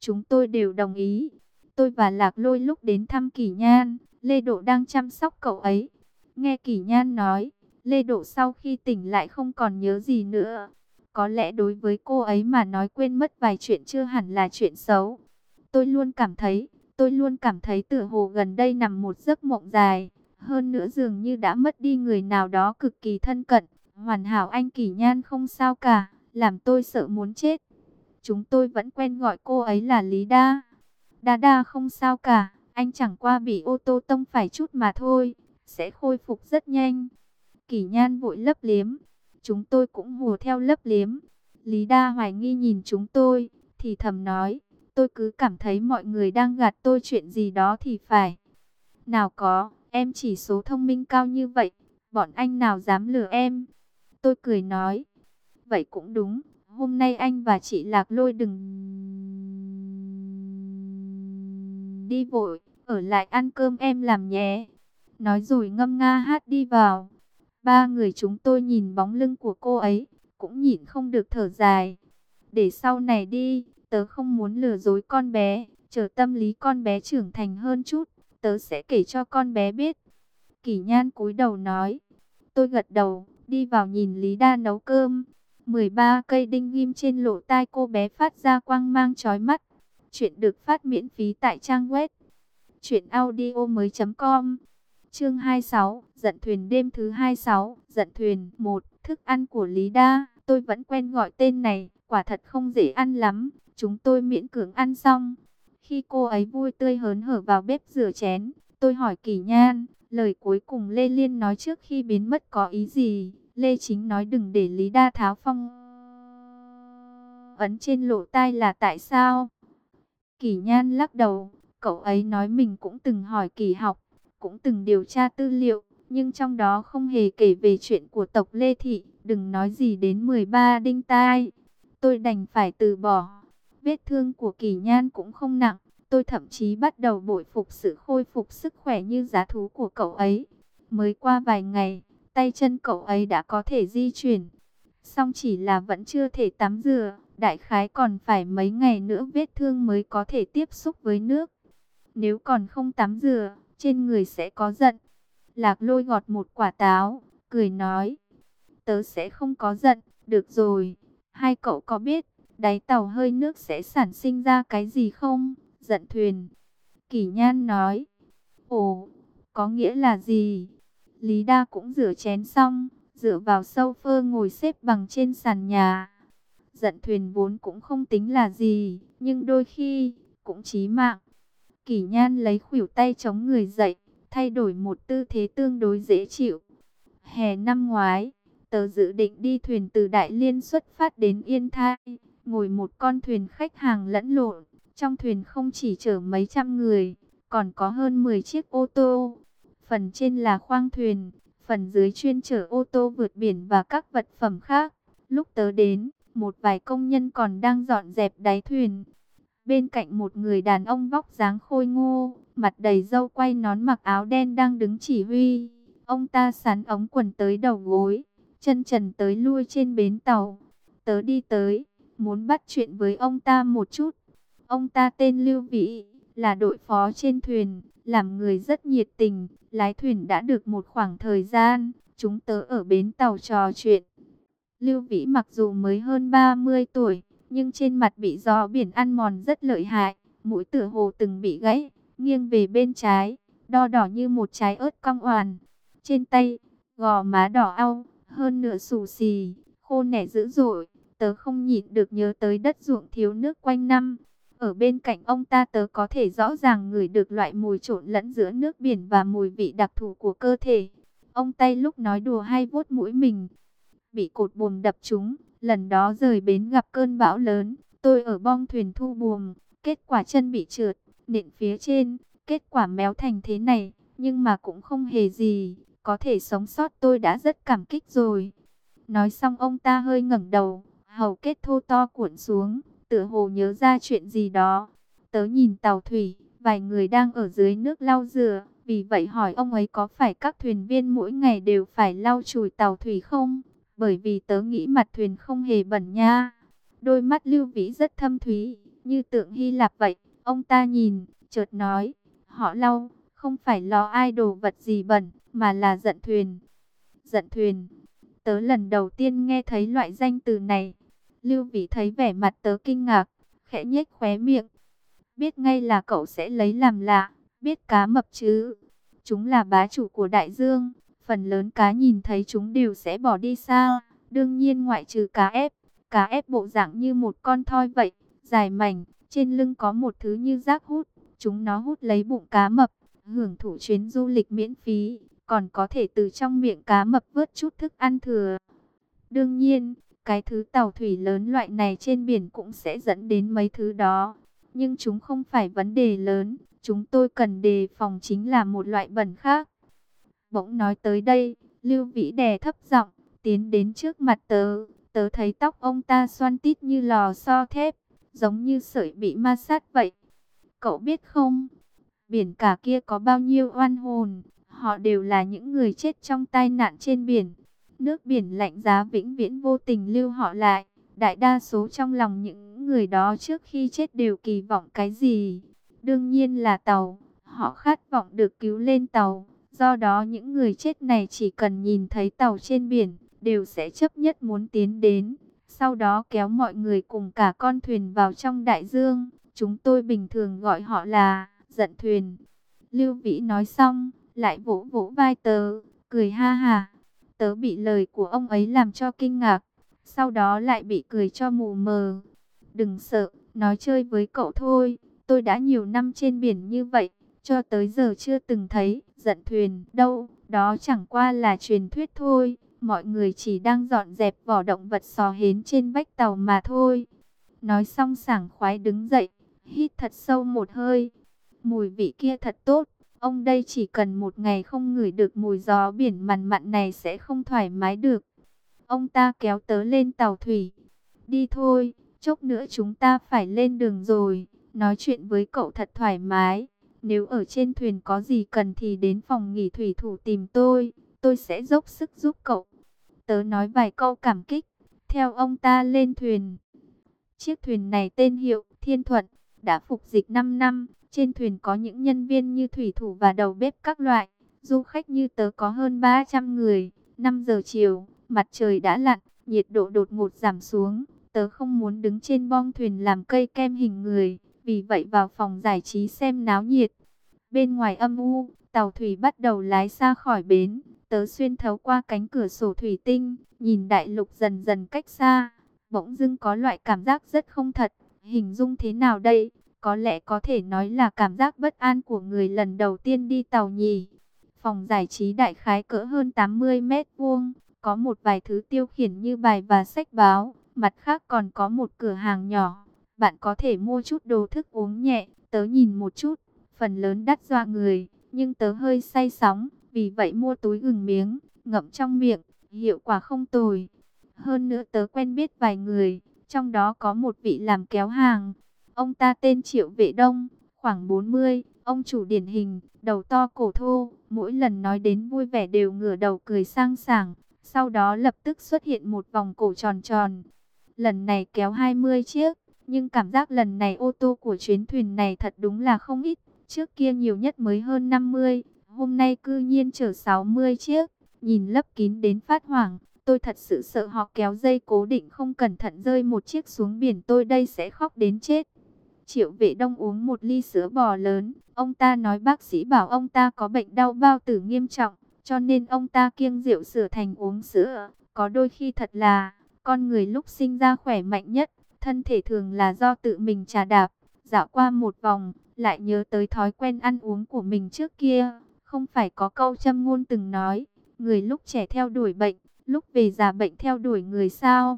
chúng tôi đều đồng ý. Tôi và Lạc Lôi lúc đến thăm Kỷ Nhan, Lê Độ đang chăm sóc cậu ấy. Nghe Kỷ Nhan nói, Lê Độ sau khi tỉnh lại không còn nhớ gì nữa. Có lẽ đối với cô ấy mà nói quên mất vài chuyện chưa hẳn là chuyện xấu. Tôi luôn cảm thấy tựa hồ gần đây nằm một giấc mộng dài. Hơn nữa dường như đã mất đi người nào đó cực kỳ thân cận. Hoàn hảo anh Kỷ Nhan không sao cả, làm tôi sợ muốn chết. Chúng tôi vẫn quen gọi cô ấy là Lý Đa. Đa Đa không sao cả, anh chẳng qua bị ô tô tông phải chút mà thôi, sẽ khôi phục rất nhanh. Kỷ Nhan vội lấp liếm, chúng tôi cũng hùa theo lấp liếm. Lý Đa hoài nghi nhìn chúng tôi, thì thầm nói, tôi cứ cảm thấy mọi người đang gạt tôi chuyện gì đó thì phải. Nào có, em chỉ số thông minh cao như vậy, bọn anh nào dám lừa em. Tôi cười nói, vậy cũng đúng, hôm nay anh và chị Lạc Lôi đừng đi vội, ở lại ăn cơm em làm nhé. Nói rồi ngâm nga hát đi vào. Ba người chúng tôi nhìn bóng lưng của cô ấy, cũng nhịn không được thở dài. Để sau này đi, tớ không muốn lừa dối con bé, chờ tâm lý con bé trưởng thành hơn chút, tớ sẽ kể cho con bé biết. Kỷ Nhan cúi đầu nói. Tôi gật đầu, đi vào nhìn Lý Đa nấu cơm. 13 cây đinh ghim trên lỗ tai cô bé phát ra quang mang chói mắt. Chuyện được phát miễn phí tại trang web truyệnaudiomoi.com. Chương 26, giận thuyền đêm thứ 26, giận thuyền 1, thức ăn của Lý Đa, tôi vẫn quen gọi tên này, quả thật không dễ ăn lắm, chúng tôi miễn cưỡng ăn xong. Khi cô ấy vui tươi hớn hở vào bếp rửa chén, tôi hỏi Kỷ Nhan, lời cuối cùng Lê Liên nói trước khi biến mất có ý gì? Lê Chính nói đừng để Lý Đa tháo phong ấn trên lỗ tai là tại sao? Kỷ Nhan lắc đầu, cậu ấy nói mình cũng từng hỏi Kỷ Học, cũng từng điều tra tư liệu, nhưng trong đó không hề kể về chuyện của tộc Lê Thị, đừng nói gì đến 13 đinh tai. Tôi đành phải từ bỏ. Vết thương của Kỷ Nhan cũng không nặng, tôi thậm chí bắt đầu bội phục sự khôi phục sức khỏe như giá thú của cậu ấy. Mới qua vài ngày, tay chân cậu ấy đã có thể di chuyển, song chỉ là vẫn chưa thể tắm rửa, đại khái còn phải mấy ngày nữa vết thương mới có thể tiếp xúc với nước. Nếu còn không tắm rửa, trên người sẽ có giận. Lạc Lôi gọt một quả táo, cười nói, tớ sẽ không có giận, được rồi. Hai cậu có biết, đáy tàu hơi nước sẽ sản sinh ra cái gì không? Giận thuyền. Kỷ Nhan nói, ồ, có nghĩa là gì? Lý Đa cũng rửa chén xong, dựa vào sofa ngồi xếp bằng trên sàn nhà. Giận thuyền vốn cũng không tính là gì, nhưng đôi khi cũng chí mạng. Kỷ Nhan lấy khuỷu tay chống người dậy, thay đổi một tư thế tương đối dễ chịu. Hè năm ngoái, tớ dự định đi thuyền từ Đại Liên xuất phát đến Yên Thai, ngồi một con thuyền khách hàng lẫn lộn. Trong thuyền không chỉ chở mấy trăm người, còn có hơn 10 chiếc ô tô. Phần trên là khoang thuyền, phần dưới chuyên chở ô tô vượt biển và các vật phẩm khác. Lúc tớ đến, một vài công nhân còn đang dọn dẹp đáy thuyền. Bên cạnh một người đàn ông vóc dáng khôi ngô, mặt đầy râu quay nón mặc áo đen đang đứng chỉ huy. Ông ta sắn ống quần tới đầu gối, chân trần tới lui trên bến tàu. Tớ đi tới, muốn bắt chuyện với ông ta một chút. Ông ta tên Lưu Vĩ, là đội phó trên thuyền, làm người rất nhiệt tình, lái thuyền đã được một khoảng thời gian, chúng tớ ở bến tàu trò chuyện. Lưu Vĩ mặc dù mới hơn 30 tuổi, nhưng trên mặt bị gió biển ăn mòn rất lợi hại, mũi tựa hồ từng bị gãy, nghiêng về bên trái, đo đỏ như một trái ớt cong oàn. Trên tay, gò má đỏ au, hơn nửa xù xì, khô nẻ dữ dội, tớ không nhịn được nhớ tới đất ruộng thiếu nước quanh năm. Ở bên cạnh ông ta tớ có thể rõ ràng ngửi được loại mùi trộn lẫn giữa nước biển và mùi vị đặc thù của cơ thể. Ông tay lúc nói đùa hay vuốt mũi mình, bị cột buồm đập trúng. Lần đó rời bến gặp cơn bão lớn, tôi ở bong thuyền thu buồm, kết quả chân bị trượt, nện phía trên, kết quả méo thành thế này, nhưng mà cũng không hề gì, có thể sống sót tôi đã rất cảm kích rồi. Nói xong ông ta hơi ngẩng đầu, hầu kết thô to cuộn xuống, tựa hồ nhớ ra chuyện gì đó. Tớ nhìn tàu thủy, vài người đang ở dưới nước lau rửa, vì vậy hỏi ông ấy có phải các thuyền viên mỗi ngày đều phải lau chùi tàu thủy không? Bởi vì tớ nghĩ mặt thuyền không hề bẩn nha. Đôi mắt Lưu Vĩ rất thâm thúy, như tượng Hy Lạp vậy. Ông ta nhìn, chợt nói, họ Lau, không phải lo ai đồ vật gì bẩn, mà là giận thuyền. Giận thuyền, tớ lần đầu tiên nghe thấy loại danh từ này. Lưu Vĩ thấy vẻ mặt tớ kinh ngạc, khẽ nhếch khóe miệng. Biết ngay là cậu sẽ lấy làm lạ, biết cá mập chứ. Chúng là bá chủ của đại dương, phần lớn cá nhìn thấy chúng đều sẽ bỏ đi xa. Đương nhiên ngoại trừ cá ép bộ dạng như một con thoi vậy, dài mảnh, trên lưng có một thứ như rác hút. Chúng nó hút lấy bụng cá mập, hưởng thụ chuyến du lịch miễn phí, còn có thể từ trong miệng cá mập vớt chút thức ăn thừa. Đương nhiên, cái thứ tàu thủy lớn loại này trên biển cũng sẽ dẫn đến mấy thứ đó. Nhưng chúng không phải vấn đề lớn, chúng tôi cần đề phòng chính là một loại bẩn khác. Bỗng nói tới đây, Lưu Vĩ đè thấp giọng, tiến đến trước mặt tớ. Tớ thấy tóc ông ta xoăn tít như lò xo thép, giống như sợi bị ma sát vậy. Cậu biết không, biển cả kia có bao nhiêu oan hồn, họ đều là những người chết trong tai nạn trên biển. Nước biển lạnh giá vĩnh viễn vô tình lưu họ lại. Đại đa số trong lòng những người đó trước khi chết đều kỳ vọng cái gì? Đương nhiên là tàu. Họ khát vọng được cứu lên tàu. Do đó những người chết này chỉ cần nhìn thấy tàu trên biển, đều sẽ chấp nhất muốn tiến đến. Sau đó kéo mọi người cùng cả con thuyền vào trong đại dương. Chúng tôi bình thường gọi họ là giận thuyền. Lưu Vĩ nói xong, lại vỗ vỗ vai tớ, cười ha ha. Tớ bị lời của ông ấy làm cho kinh ngạc, sau đó lại bị cười cho mù mờ. Đừng sợ, nói chơi với cậu thôi. Tôi đã nhiều năm trên biển như vậy, cho tới giờ chưa từng thấy giận thuyền đâu. Đó chẳng qua là truyền thuyết thôi. Mọi người chỉ đang dọn dẹp vỏ động vật sò hến trên vách tàu mà thôi. Nói xong sảng khoái đứng dậy, hít thật sâu một hơi. Mùi vị kia thật tốt. Ông đây chỉ cần một ngày không ngửi được mùi gió biển mặn mặn này sẽ không thoải mái được. Ông ta kéo tớ lên tàu thủy. Đi thôi, chốc nữa chúng ta phải lên đường rồi. Nói chuyện với cậu thật thoải mái. Nếu ở trên thuyền có gì cần thì đến phòng nghỉ thủy thủ tìm tôi sẽ dốc sức giúp cậu. Tớ nói vài câu cảm kích, theo ông ta lên thuyền. Chiếc thuyền này tên hiệu Thiên Thuận, đã phục dịch 5 năm. Trên thuyền có những nhân viên như thủy thủ và đầu bếp các loại. Du khách như tớ có hơn 300 người. 5 giờ chiều, mặt trời đã lặn, nhiệt độ đột ngột giảm xuống. Tớ không muốn đứng trên bong thuyền làm cây kem hình người, vì vậy vào phòng giải trí xem náo nhiệt. Bên ngoài âm u, tàu thủy bắt đầu lái xa khỏi bến. Tớ xuyên thấu qua cánh cửa sổ thủy tinh, nhìn đại lục dần dần cách xa. Bỗng dưng có loại cảm giác rất không thật. Hình dung thế nào đây? Có lẽ có thể nói là cảm giác bất an của người lần đầu tiên đi tàu nhỉ. Phòng giải trí đại khái cỡ hơn 80 mét vuông, có một vài thứ tiêu khiển như bài và sách báo. Mặt khác còn có một cửa hàng nhỏ. Bạn có thể mua chút đồ thức uống nhẹ. Tớ nhìn một chút, phần lớn đắt dọa người, nhưng tớ hơi say sóng. Vì vậy mua túi gừng miếng, ngậm trong miệng, hiệu quả không tồi. Hơn nữa tớ quen biết vài người, trong đó có một vị làm kéo hàng. Ông ta tên Triệu Vệ Đông, khoảng 40, ông chủ điển hình, đầu to cổ thô, mỗi lần nói đến vui vẻ đều ngửa đầu cười sang sảng, sau đó lập tức xuất hiện một vòng cổ tròn tròn. Lần này kéo 20 chiếc, nhưng cảm giác lần này ô tô của chuyến thuyền này thật đúng là không ít, trước kia nhiều nhất mới hơn 50, hôm nay cư nhiên chở 60 chiếc, nhìn lấp kín đến phát hoảng. Tôi thật sự sợ họ kéo dây cố định không cẩn thận rơi một chiếc xuống biển, tôi đây sẽ khóc đến chết. Triệu Vệ Đông uống một ly sữa bò lớn. Ông ta nói bác sĩ bảo ông ta có bệnh đau bao tử nghiêm trọng, cho nên ông ta kiêng rượu sửa thành uống sữa. Có đôi khi thật là, con người lúc sinh ra khỏe mạnh nhất, thân thể thường là do tự mình trà đạp. Dạo qua một vòng, lại nhớ tới thói quen ăn uống của mình trước kia. Không phải có câu châm ngôn từng nói, người lúc trẻ theo đuổi bệnh, lúc về già bệnh theo đuổi người sao?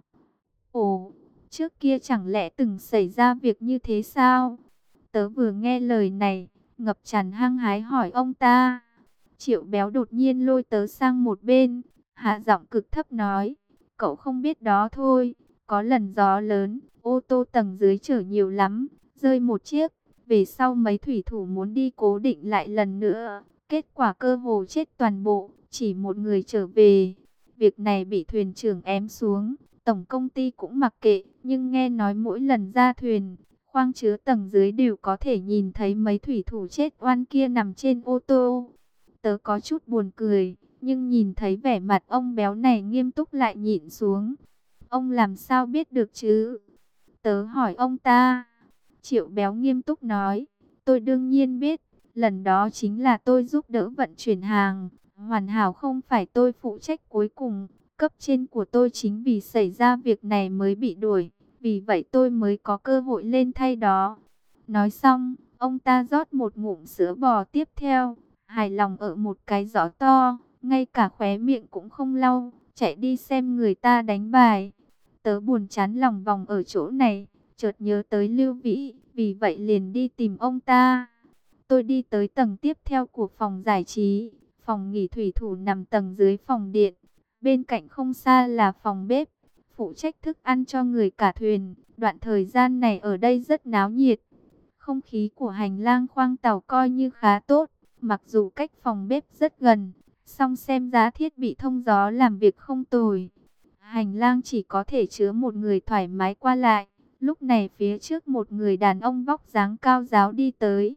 Ồ, trước kia chẳng lẽ từng xảy ra việc như thế sao? Tớ vừa nghe lời này, ngập tràn hăng hái hỏi ông ta. Triệu Béo đột nhiên lôi tớ sang một bên, hạ giọng cực thấp nói, cậu không biết đó thôi, có lần gió lớn, ô tô tầng dưới chở nhiều lắm, rơi một chiếc, về sau mấy thủy thủ muốn đi cố định lại lần nữa, kết quả cơ hồ chết toàn bộ, chỉ một người trở về. Việc này bị thuyền trưởng ém xuống, tổng công ty cũng mặc kệ, nhưng nghe nói mỗi lần ra thuyền, khoang chứa tầng dưới đều có thể nhìn thấy mấy thủy thủ chết oan kia nằm trên ô tô. Tớ có chút buồn cười, nhưng nhìn thấy vẻ mặt ông béo này nghiêm túc lại nhịn xuống. Ông làm sao biết được chứ? Tớ hỏi ông ta. Triệu béo nghiêm túc nói, tôi đương nhiên biết, lần đó chính là tôi giúp đỡ vận chuyển hàng, hoàn hảo không phải tôi phụ trách cuối cùng, cấp trên của tôi chính vì xảy ra việc này mới bị đuổi, vì vậy tôi mới có cơ hội lên thay đó. Nói xong, ông ta rót một ngụm sữa bò tiếp theo, hài lòng ở một cái giỏ to, ngay cả khóe miệng cũng không lau, chạy đi xem người ta đánh bài. Tớ buồn chán lòng vòng ở chỗ này, chợt nhớ tới Lưu Vĩ, vì vậy liền đi tìm ông ta. Tôi đi tới tầng tiếp theo của phòng giải trí, phòng nghỉ thủy thủ nằm tầng dưới phòng điện. Bên cạnh không xa là phòng bếp, phụ trách thức ăn cho người cả thuyền. Đoạn thời gian này ở đây rất náo nhiệt. Không khí của hành lang khoang tàu coi như khá tốt, mặc dù cách phòng bếp rất gần, song xem giá thiết bị thông gió làm việc không tồi. Hành lang chỉ có thể chứa một người thoải mái qua lại. Lúc này phía trước một người đàn ông vóc dáng cao ráo đi tới.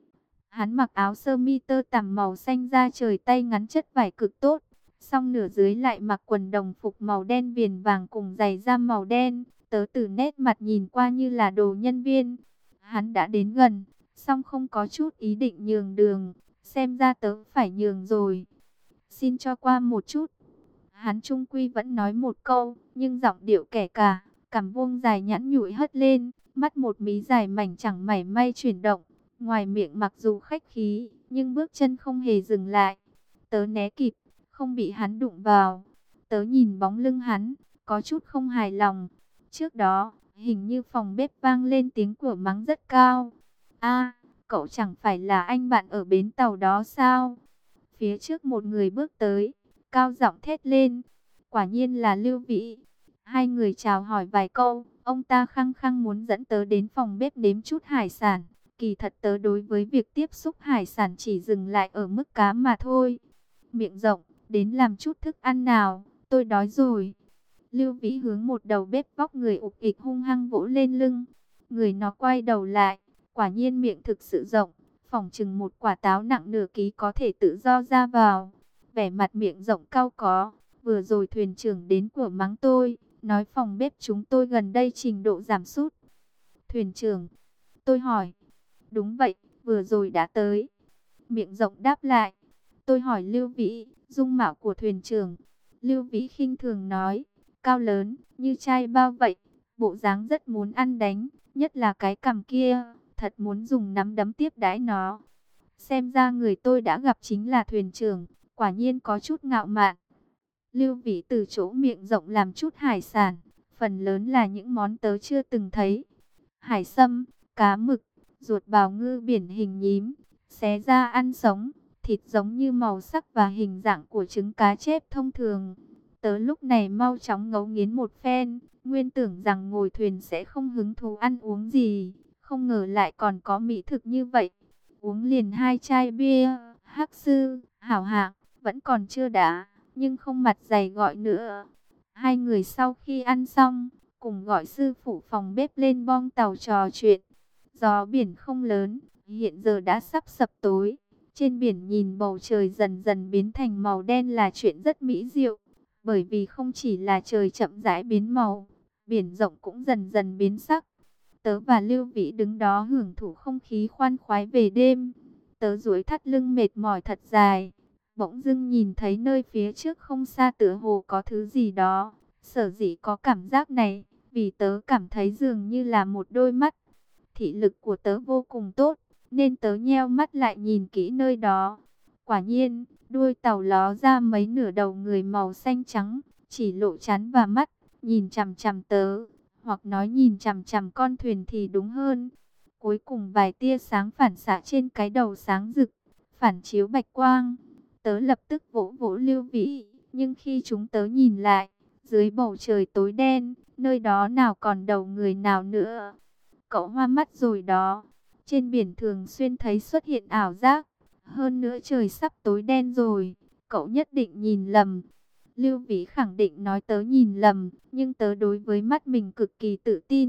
Hắn mặc áo sơ mi tơ tằm màu xanh da trời tay ngắn chất vải cực tốt. Song nửa dưới lại mặc quần đồng phục màu đen viền vàng cùng giày da màu đen. Tớ từ nét mặt nhìn qua như là đồ nhân viên. Hắn đã đến gần, song không có chút ý định nhường đường. Xem ra tớ phải nhường rồi. Xin cho qua một chút. Hắn trung quy vẫn nói một câu, nhưng giọng điệu kẻ cả, cằm vuông dài nhẵn nhụi hất lên, mắt một mí dài mảnh chẳng mảy may chuyển động. Ngoài miệng mặc dù khách khí, nhưng bước chân không hề dừng lại. Tớ né kịp, không bị hắn đụng vào. Tớ nhìn bóng lưng hắn, có chút không hài lòng. Trước đó, hình như phòng bếp vang lên tiếng của mắng rất cao. A, cậu chẳng phải là anh bạn ở bến tàu đó sao? Phía trước một người bước tới, cao giọng thét lên. Quả nhiên là Lưu Vĩ. Hai người chào hỏi vài câu, ông ta khăng khăng muốn dẫn tớ đến phòng bếp nếm chút hải sản. Kỳ thật tớ đối với việc tiếp xúc hải sản chỉ dừng lại ở mức cá mà thôi. Miệng rộng, đến làm chút thức ăn nào, tôi đói rồi. Lưu Vĩ hướng một đầu bếp vóc người ục ịch hung hăng vỗ lên lưng. Người nó quay đầu lại, quả nhiên miệng thực sự rộng, phỏng chừng một quả táo nặng nửa ký có thể tự do ra vào. Vẻ mặt miệng rộng cau có, vừa rồi thuyền trưởng đến của mắng tôi, nói phòng bếp chúng tôi gần đây trình độ giảm sút. Thuyền trưởng, tôi hỏi. Đúng vậy, vừa rồi đã tới. Miệng rộng đáp lại. Tôi hỏi Lưu Vĩ, dung mạo của thuyền trưởng. Lưu Vĩ khinh thường nói, cao lớn, như chai bao vậy, bộ dáng rất muốn ăn đánh, nhất là cái cằm kia, thật muốn dùng nắm đấm tiếp đãi nó. Xem ra người tôi đã gặp chính là thuyền trưởng, quả nhiên có chút ngạo mạn. Lưu Vĩ từ chỗ miệng rộng làm chút hải sản, phần lớn là những món tớ chưa từng thấy. Hải sâm, cá mực, ruột bào ngư biển hình nhím, xé ra ăn sống, thịt giống như màu sắc và hình dạng của trứng cá chép thông thường. Tớ lúc này mau chóng ngấu nghiến một phen, nguyên tưởng rằng ngồi thuyền sẽ không hứng thú ăn uống gì, không ngờ lại còn có mỹ thực như vậy. Uống liền 2 chai bia, Hắc Sư, hảo hạng, vẫn còn chưa đã, nhưng không mặt dày gọi nữa. Hai người sau khi ăn xong, cùng gọi sư phụ phòng bếp lên bong tàu trò chuyện. Gió biển không lớn, hiện giờ đã sắp sập tối. Trên biển nhìn bầu trời dần dần biến thành màu đen là chuyện rất mỹ diệu. Bởi vì không chỉ là trời chậm rãi biến màu, biển rộng cũng dần dần biến sắc. Tớ và Lưu Vĩ đứng đó hưởng thụ không khí khoan khoái về đêm. Tớ duỗi thắt lưng mệt mỏi thật dài. Bỗng dưng nhìn thấy nơi phía trước không xa tựa hồ có thứ gì đó. Sở dĩ có cảm giác này, vì tớ cảm thấy dường như là một đôi mắt. Thị lực của tớ vô cùng tốt, nên tớ nheo mắt lại nhìn kỹ nơi đó. Quả nhiên, đuôi tàu ló ra mấy nửa đầu người màu xanh trắng, chỉ lộ trán và mắt, nhìn chằm chằm tớ, hoặc nói nhìn chằm chằm con thuyền thì đúng hơn. Cuối cùng vài tia sáng phản xạ trên cái đầu sáng rực, phản chiếu bạch quang. Tớ lập tức vỗ vỗ Lưu Vĩ, nhưng khi chúng tớ nhìn lại, dưới bầu trời tối đen, nơi đó nào còn đầu người nào nữa. Cậu hoa mắt rồi đó. Trên biển thường xuyên thấy xuất hiện ảo giác. Hơn nữa trời sắp tối đen rồi. Cậu nhất định nhìn lầm. Lưu Vĩ khẳng định nói tớ nhìn lầm. Nhưng tớ đối với mắt mình cực kỳ tự tin.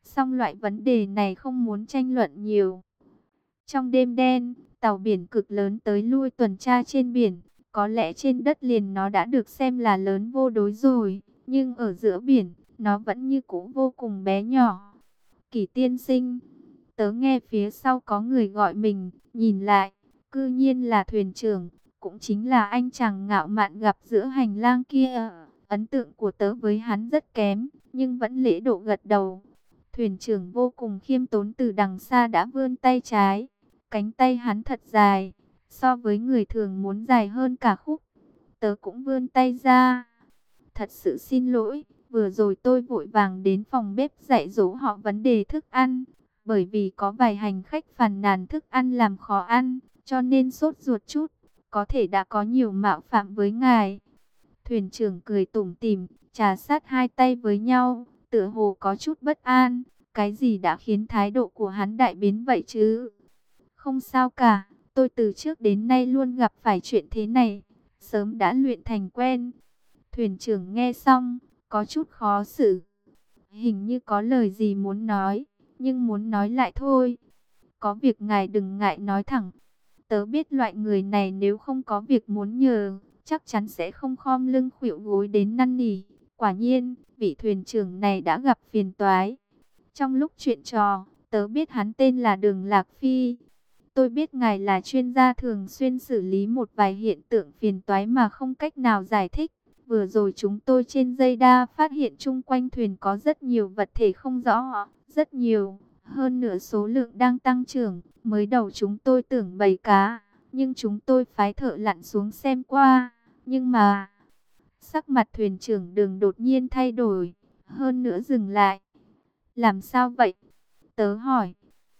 Song loại vấn đề này không muốn tranh luận nhiều. Trong đêm đen, tàu biển cực lớn tới lui tuần tra trên biển. Có lẽ trên đất liền nó đã được xem là lớn vô đối rồi, nhưng ở giữa biển, nó vẫn như cũ vô cùng bé nhỏ. Kỷ tiên sinh, tớ nghe phía sau có người gọi mình, nhìn lại, cư nhiên là thuyền trưởng, cũng chính là anh chàng ngạo mạn gặp giữa hành lang kia. Ấn tượng của tớ với hắn rất kém, nhưng vẫn lễ độ gật đầu. Thuyền trưởng vô cùng khiêm tốn từ đằng xa đã vươn tay trái. Cánh tay hắn thật dài, so với người thường muốn dài hơn cả khúc. Tớ cũng vươn tay ra. Thật sự xin lỗi, vừa rồi tôi vội vàng đến phòng bếp dạy dỗ họ vấn đề thức ăn. Bởi vì có vài hành khách phàn nàn thức ăn làm khó ăn, cho nên sốt ruột chút. Có thể đã có nhiều mạo phạm với ngài. Thuyền trưởng cười tủm tỉm, trà sát hai tay với nhau, tựa hồ có chút bất an. Cái gì đã khiến thái độ của hắn đại biến vậy chứ? Không sao cả, tôi từ trước đến nay luôn gặp phải chuyện thế này, sớm đã luyện thành quen. Thuyền trưởng nghe xong, có chút khó xử. Hình như có lời gì muốn nói, nhưng muốn nói lại thôi. Có việc ngài đừng ngại nói thẳng. Tớ biết loại người này nếu không có việc muốn nhờ, chắc chắn sẽ không khom lưng khuỵu gối đến năn nỉ. Quả nhiên, vị thuyền trưởng này đã gặp phiền toái. Trong lúc chuyện trò, tớ biết hắn tên là Đường Lạc Phi. Tôi biết ngài là chuyên gia thường xuyên xử lý một vài hiện tượng phiền toái mà không cách nào giải thích. Vừa rồi chúng tôi trên dây đa phát hiện chung quanh thuyền có rất nhiều vật thể không rõ, rất nhiều, hơn nửa số lượng đang tăng trưởng. Mới đầu chúng tôi tưởng bầy cá, nhưng chúng tôi phái thợ lặn xuống xem qua. Nhưng mà, sắc mặt thuyền trưởng Đường đột nhiên thay đổi, hơn nữa dừng lại. Làm sao vậy? Tớ hỏi.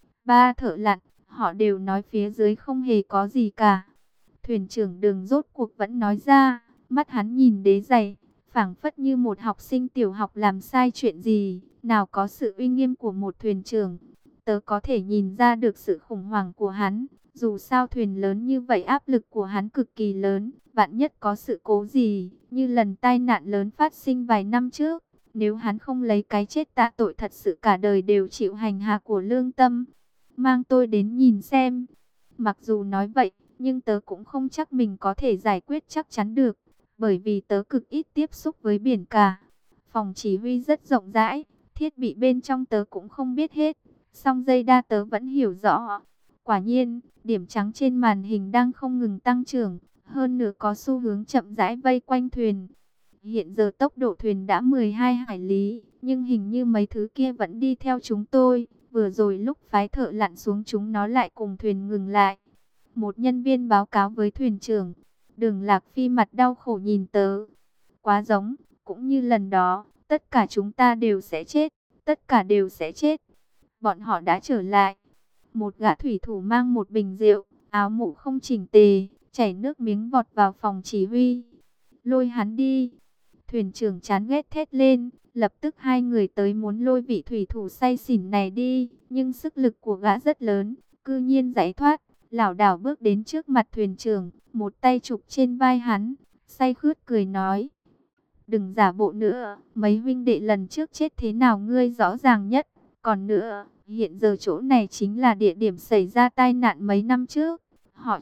Ba thợ lặn, họ đều nói phía dưới không hề có gì cả. Thuyền trưởng Đường rốt cuộc vẫn nói ra, mắt hắn nhìn đế giày, phảng phất như một học sinh tiểu học làm sai chuyện gì, nào có sự uy nghiêm của một thuyền trưởng. Tớ có thể nhìn ra được sự khủng hoảng của hắn, dù sao thuyền lớn như vậy áp lực của hắn cực kỳ lớn, vạn nhất có sự cố gì, như lần tai nạn lớn phát sinh vài năm trước. Nếu hắn không lấy cái chết tạ tội thật sự cả đời đều chịu hành hạ của lương tâm. Mang tôi đến nhìn xem. Mặc dù nói vậy, nhưng tớ cũng không chắc mình có thể giải quyết chắc chắn được. Bởi vì tớ cực ít tiếp xúc với biển cả. Phòng chỉ huy rất rộng rãi, thiết bị bên trong tớ cũng không biết hết. Song dây đa tớ vẫn hiểu rõ. Quả nhiên, điểm trắng trên màn hình đang không ngừng tăng trưởng. Hơn nữa có xu hướng chậm rãi vây quanh thuyền. Hiện giờ tốc độ thuyền đã 12 hải lý, nhưng hình như mấy thứ kia vẫn đi theo chúng tôi. Vừa rồi lúc phái thợ lặn xuống chúng nó lại cùng thuyền ngừng lại. Một nhân viên báo cáo với thuyền trưởng. Đường Lạc Phi mặt đau khổ nhìn tớ. Quá giống, cũng như lần đó, tất cả chúng ta đều sẽ chết, tất cả đều sẽ chết. Bọn họ đã trở lại. Một gã thủy thủ mang một bình rượu, áo mũ không chỉnh tề, chảy nước miếng vọt vào phòng chỉ huy. Lôi hắn đi. Thuyền trưởng chán ghét thét lên, lập tức hai người tới muốn lôi vị thủy thủ say xỉn này đi, nhưng sức lực của gã rất lớn, cư nhiên giải thoát, lảo đảo bước đến trước mặt thuyền trưởng, một tay chụp trên vai hắn, say khướt cười nói: "Đừng giả bộ nữa, mấy huynh đệ lần trước chết thế nào ngươi rõ ràng nhất, còn nữa, hiện giờ chỗ này chính là địa điểm xảy ra tai nạn mấy năm trước, họ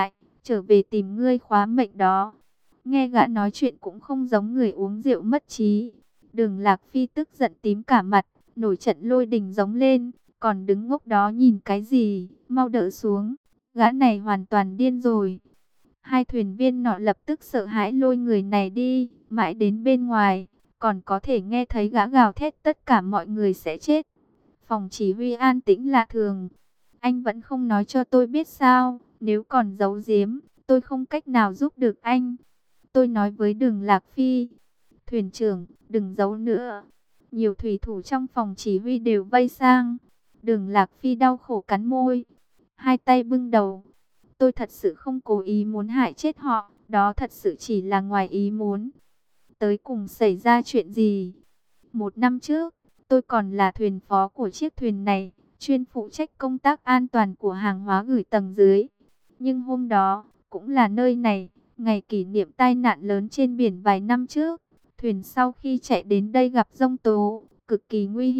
trở về tìm ngươi khóa mệnh đó." Nghe gã nói chuyện cũng không giống người uống rượu mất trí. Đường Lạc Phi tức giận tím cả mặt, nổi trận lôi đình giống lên, còn đứng ngốc đó nhìn cái gì, mau đỡ xuống, gã này hoàn toàn điên rồi. Hai thuyền viên nọ lập tức sợ hãi lôi người này đi, mãi đến bên ngoài, còn có thể nghe thấy gã gào thét tất cả mọi người sẽ chết. Phòng chỉ huy an tĩnh lạ thường. Anh vẫn không nói cho tôi biết sao, nếu còn giấu giếm, tôi không cách nào giúp được anh. Tôi nói với Đường Lạc Phi. Thuyền trưởng, đừng giấu nữa. Nhiều thủy thủ trong phòng chỉ huy đều vây sang. Đường Lạc Phi đau khổ cắn môi, hai tay bưng đầu. Tôi thật sự không cố ý muốn hại chết họ, đó thật sự chỉ là ngoài ý muốn. Tới cùng xảy ra chuyện gì? Một năm trước, tôi còn là thuyền phó của chiếc thuyền này, chuyên phụ trách công tác an toàn của hàng hóa gửi tầng dưới. Nhưng hôm đó, cũng là nơi này, ngày kỷ niệm tai nạn lớn trên biển vài năm trước. Thuyền sau khi chạy đến đây gặp giông tố, cực kỳ nguy hiểm,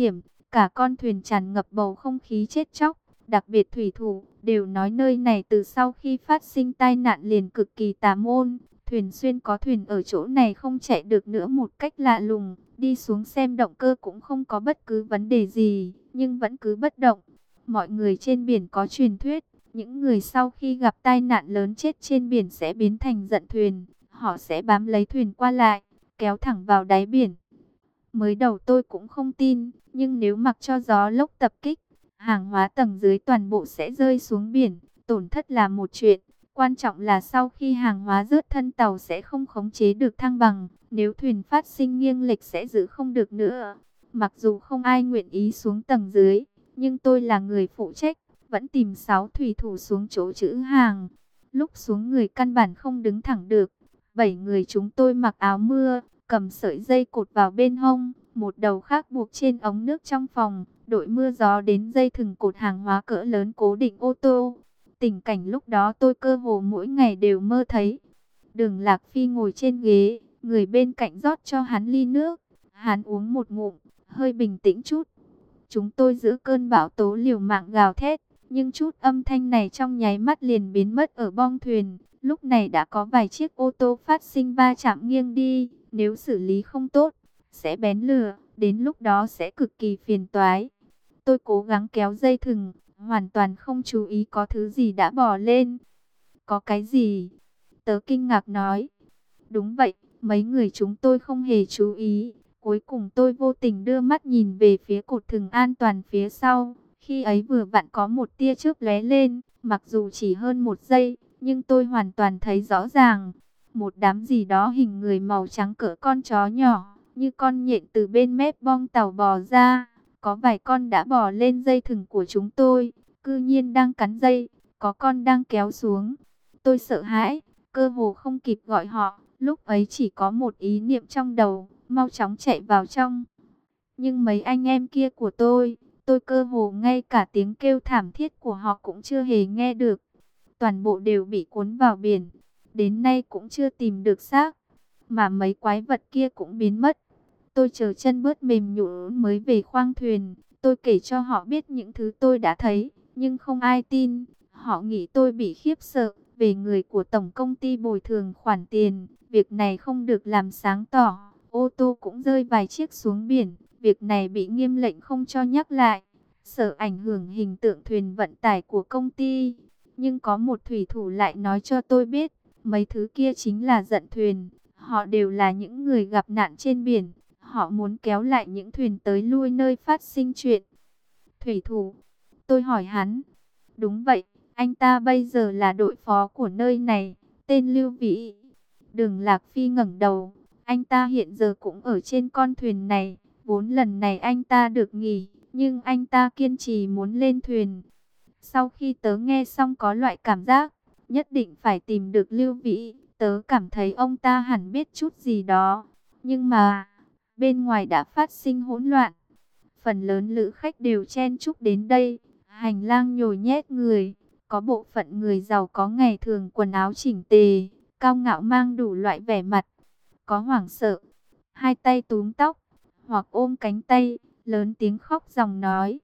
Cả con thuyền tràn ngập bầu không khí chết chóc. Đặc biệt thủy thủ đều nói nơi này từ sau khi phát sinh tai nạn liền cực kỳ tà môn. Thuyền xuyên có thuyền ở chỗ này không chạy được nữa một cách lạ lùng. Đi xuống xem động cơ cũng không có bất cứ vấn đề gì, nhưng vẫn cứ bất động. Mọi người trên biển có truyền thuyết, những người sau khi gặp tai nạn lớn chết trên biển sẽ biến thành giận thuyền. Họ sẽ bám lấy thuyền qua lại, kéo thẳng vào đáy biển. Mới đầu tôi cũng không tin, nhưng nếu mặc cho gió lốc tập kích, hàng hóa tầng dưới toàn bộ sẽ rơi xuống biển. Tổn thất là một chuyện, quan trọng là sau khi hàng hóa rớt thân tàu sẽ không khống chế được thăng bằng. Nếu thuyền phát sinh nghiêng lệch sẽ giữ không được nữa. Mặc dù không ai nguyện ý xuống tầng dưới, nhưng tôi là người phụ trách, vẫn tìm 6 thủy thủ xuống chỗ trữ hàng. Lúc xuống người căn bản không đứng thẳng được. 7 người chúng tôi mặc áo mưa, cầm sợi dây cột vào bên hông, một đầu khác buộc trên ống nước trong phòng, đội mưa gió đến dây thừng cột hàng hóa cỡ lớn cố định ô tô. Tình cảnh lúc đó tôi cơ hồ mỗi ngày đều mơ thấy. Đường Lạc Phi ngồi trên ghế, người bên cạnh rót cho hắn ly nước. Hắn uống một ngụm, hơi bình tĩnh chút. Chúng tôi giữa cơn bão tố liều mạng gào thét, nhưng chút âm thanh này trong nháy mắt liền biến mất ở bong thuyền. Lúc này đã có vài chiếc ô tô phát sinh va chạm nghiêng đi, nếu xử lý không tốt, sẽ bén lửa, đến lúc đó sẽ cực kỳ phiền toái. Tôi cố gắng kéo dây thừng, hoàn toàn không chú ý có thứ gì đã bò lên. Có cái gì? Tớ kinh ngạc nói. Đúng vậy, mấy người chúng tôi không hề chú ý. Cuối cùng tôi vô tình đưa mắt nhìn về phía cột thừng an toàn phía sau. Khi ấy vừa vặn có một tia chớp lóe lên, mặc dù chỉ hơn 1 giây, nhưng tôi hoàn toàn thấy rõ ràng. Một đám gì đó hình người màu trắng cỡ con chó nhỏ, như con nhện từ bên mép bong tàu bò ra. Có vài con đã bò lên dây thừng của chúng tôi, cư nhiên đang cắn dây, có con đang kéo xuống. Tôi sợ hãi, cơ hồ không kịp gọi họ, lúc ấy chỉ có một ý niệm trong đầu, mau chóng chạy vào trong. Nhưng mấy anh em kia của tôi cơ hồ ngay cả tiếng kêu thảm thiết của họ cũng chưa hề nghe được. Toàn bộ đều bị cuốn vào biển, đến nay cũng chưa tìm được xác, mà mấy quái vật kia cũng biến mất. Tôi chờ chân bớt mềm nhũn mới về khoang thuyền, tôi kể cho họ biết những thứ tôi đã thấy, nhưng không ai tin. Họ nghĩ tôi bị khiếp sợ về người của tổng công ty bồi thường khoản tiền, việc này không được làm sáng tỏ. Ô tô cũng rơi vài chiếc xuống biển, việc này bị nghiêm lệnh không cho nhắc lại, sợ ảnh hưởng hình tượng thuyền vận tải của công ty. Nhưng có một thủy thủ lại nói cho tôi biết, mấy thứ kia chính là giận thuyền. Họ đều là những người gặp nạn trên biển. Họ muốn kéo lại những thuyền tới lui nơi phát sinh chuyện. Thủy thủ, tôi hỏi hắn. Đúng vậy, anh ta bây giờ là đội phó của nơi này, tên Lưu Vĩ. Đường Lạc Phi ngẩng đầu. Anh ta hiện giờ cũng ở trên con thuyền này. Vốn lần này anh ta được nghỉ, nhưng anh ta kiên trì muốn lên thuyền. Sau khi tớ nghe xong có loại cảm giác, nhất định phải tìm được Lưu Vĩ. Tớ cảm thấy ông ta hẳn biết chút gì đó. Nhưng mà, bên ngoài đã phát sinh hỗn loạn. Phần lớn lữ khách đều chen chúc đến đây. Hành lang nhồi nhét người. Có bộ phận người giàu có ngày thường quần áo chỉnh tề, cao ngạo mang đủ loại vẻ mặt. Có hoảng sợ, hai tay túm tóc, hoặc ôm cánh tay, lớn tiếng khóc ròng nói.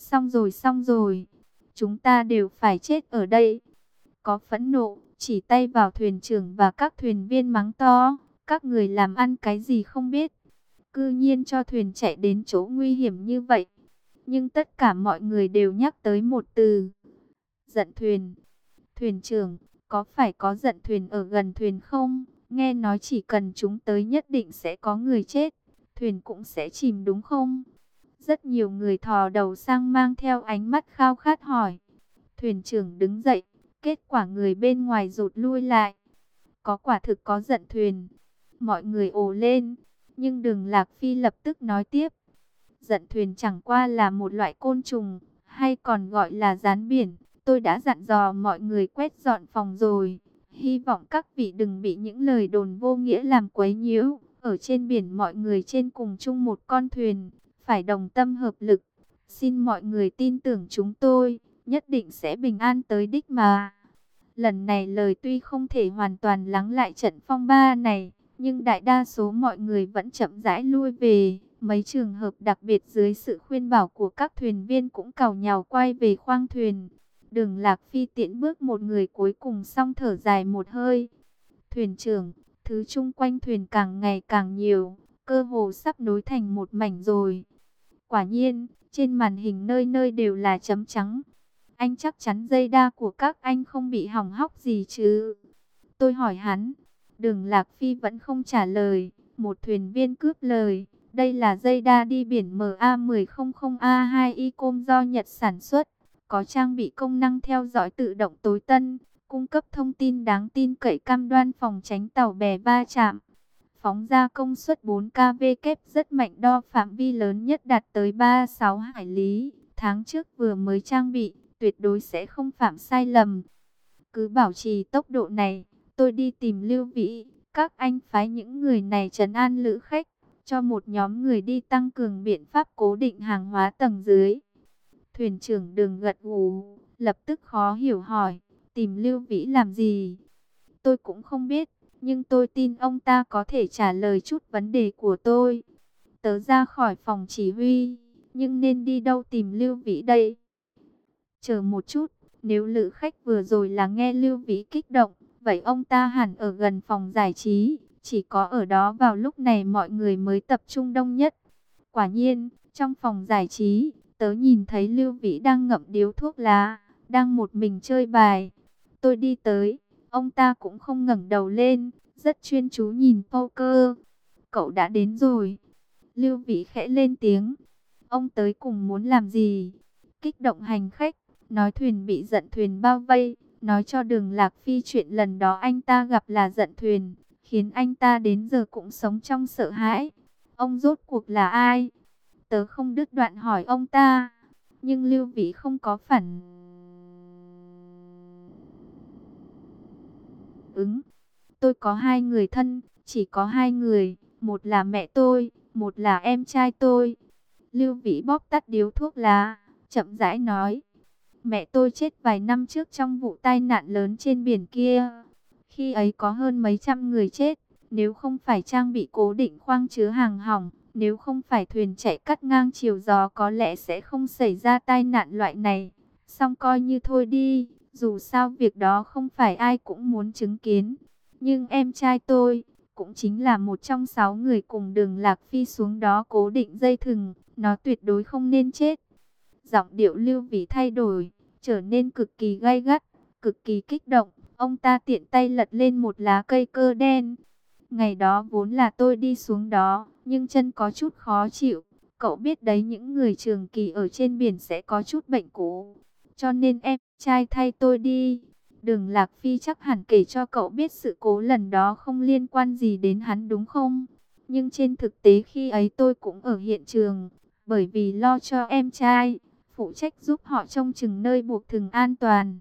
Xong rồi, chúng ta đều phải chết ở đây. Có phẫn nộ, chỉ tay vào thuyền trưởng và các thuyền viên mắng to. Các người làm ăn cái gì không biết, cư nhiên cho thuyền chạy đến chỗ nguy hiểm như vậy. Nhưng tất cả mọi người đều nhắc tới một từ: giận thuyền. Thuyền trưởng, có phải có giận thuyền ở gần thuyền không? Nghe nói chỉ cần chúng tới nhất định sẽ có người chết, thuyền cũng sẽ chìm đúng không? Rất nhiều người thò đầu sang mang theo ánh mắt khao khát hỏi. Thuyền trưởng đứng dậy, kết quả người bên ngoài rụt lui lại. Có, quả thực có giận thuyền. Mọi người ồ lên, nhưng Đường Lạc Phi lập tức nói tiếp. Giận thuyền chẳng qua là một loại côn trùng, hay còn gọi là gián biển. Tôi đã dặn dò mọi người quét dọn phòng rồi. Hy vọng các vị đừng bị những lời đồn vô nghĩa làm quấy nhiễu. Ở trên biển mọi người trên cùng chung một con thuyền, phải đồng tâm hợp lực. Xin mọi người tin tưởng chúng tôi, nhất định sẽ bình an tới đích mà. Lần này lời tuy không thể hoàn toàn lắng lại trận phong ba này, nhưng đại đa số mọi người vẫn chậm rãi lui về. Mấy trường hợp đặc biệt dưới sự khuyên bảo của các thuyền viên cũng càu nhàu quay về khoang thuyền. Đường Lạc Phi tiễn bước một người cuối cùng, xong thở dài một hơi. Thuyền trưởng, thứ chung quanh thuyền càng ngày càng nhiều, cơ hồ sắp nối thành một mảnh rồi. Quả nhiên, trên màn hình nơi nơi đều là chấm trắng. Anh chắc chắn dây đa của các anh không bị hỏng hóc gì chứ? Tôi hỏi hắn. Đường Lạc Phi vẫn không trả lời. Một thuyền viên cướp lời. Đây là dây đa đi biển MA1000A2 Icom do Nhật sản xuất. Có trang bị công năng theo dõi tự động tối tân, cung cấp thông tin đáng tin cậy, cam đoan phòng tránh tàu bè va chạm. Phóng ra công suất 4 kW rất mạnh, đo phạm vi lớn nhất đạt tới 36 hải lý. Tháng trước vừa mới trang bị, tuyệt đối sẽ không phạm sai lầm. Cứ bảo trì tốc độ này, tôi đi tìm Lưu Vĩ. Các anh phái những người này trấn an lữ khách, cho một nhóm người đi tăng cường biện pháp cố định hàng hóa tầng dưới. Thuyền trưởng Đường gật gù, lập tức khó hiểu hỏi, tìm Lưu Vĩ làm gì? Tôi cũng không biết, nhưng tôi tin ông ta có thể trả lời chút vấn đề của tôi. Tớ ra khỏi phòng chỉ huy, nhưng nên đi đâu tìm Lưu Vĩ đây? Chờ một chút, nếu lữ khách vừa rồi là nghe Lưu Vĩ kích động, vậy ông ta hẳn ở gần phòng giải trí, chỉ có ở đó vào lúc này mọi người mới tập trung đông nhất. Quả nhiên, trong phòng giải trí, tớ nhìn thấy Lưu Vĩ đang ngậm điếu thuốc lá, đang một mình chơi bài. Tôi đi tới, ông ta cũng không ngẩng đầu lên, rất chuyên chú nhìn poker. Cậu đã đến rồi. Lưu Vĩ khẽ lên tiếng. Ông tới cùng muốn làm gì? Kích động hành khách, nói thuyền bị giận thuyền bao vây, nói cho Đường Lạc Phi chuyện lần đó anh ta gặp là giận thuyền, khiến anh ta đến giờ cũng sống trong sợ hãi. Ông rốt cuộc là ai? Tớ không đứt đoạn hỏi ông ta, nhưng Lưu Vĩ không có phản ứng. Tôi có hai người thân, chỉ có hai người, một là mẹ tôi, một là em trai tôi. Lưu Vĩ bóp tắt điếu thuốc lá, chậm rãi nói. Mẹ tôi chết vài năm trước trong vụ tai nạn lớn trên biển kia. Khi ấy có hơn mấy trăm người chết, nếu không phải trang bị cố định khoang chứa hàng hỏng, nếu không phải thuyền chạy cắt ngang chiều gió, có lẽ sẽ không xảy ra tai nạn loại này. Xong coi như thôi đi, dù sao việc đó không phải ai cũng muốn chứng kiến. Nhưng em trai tôi, cũng chính là một trong 6 người cùng Đường Lạc Phi xuống đó cố định dây thừng, nó tuyệt đối không nên chết. Giọng điệu Lưu Vĩ thay đổi, trở nên cực kỳ gay gắt, cực kỳ kích động. Ông ta tiện tay lật lên một lá cây cơ đen. Ngày đó vốn là tôi đi xuống đó, nhưng chân có chút khó chịu. Cậu biết đấy, những người trường kỳ ở trên biển sẽ có chút bệnh cũ. Cho nên em trai thay tôi đi. Đường Lạc Phi chắc hẳn kể cho cậu biết sự cố lần đó không liên quan gì đến hắn đúng không? Nhưng trên thực tế khi ấy tôi cũng ở hiện trường, bởi vì lo cho em trai, phụ trách giúp họ trông chừng nơi buộc thừng an toàn.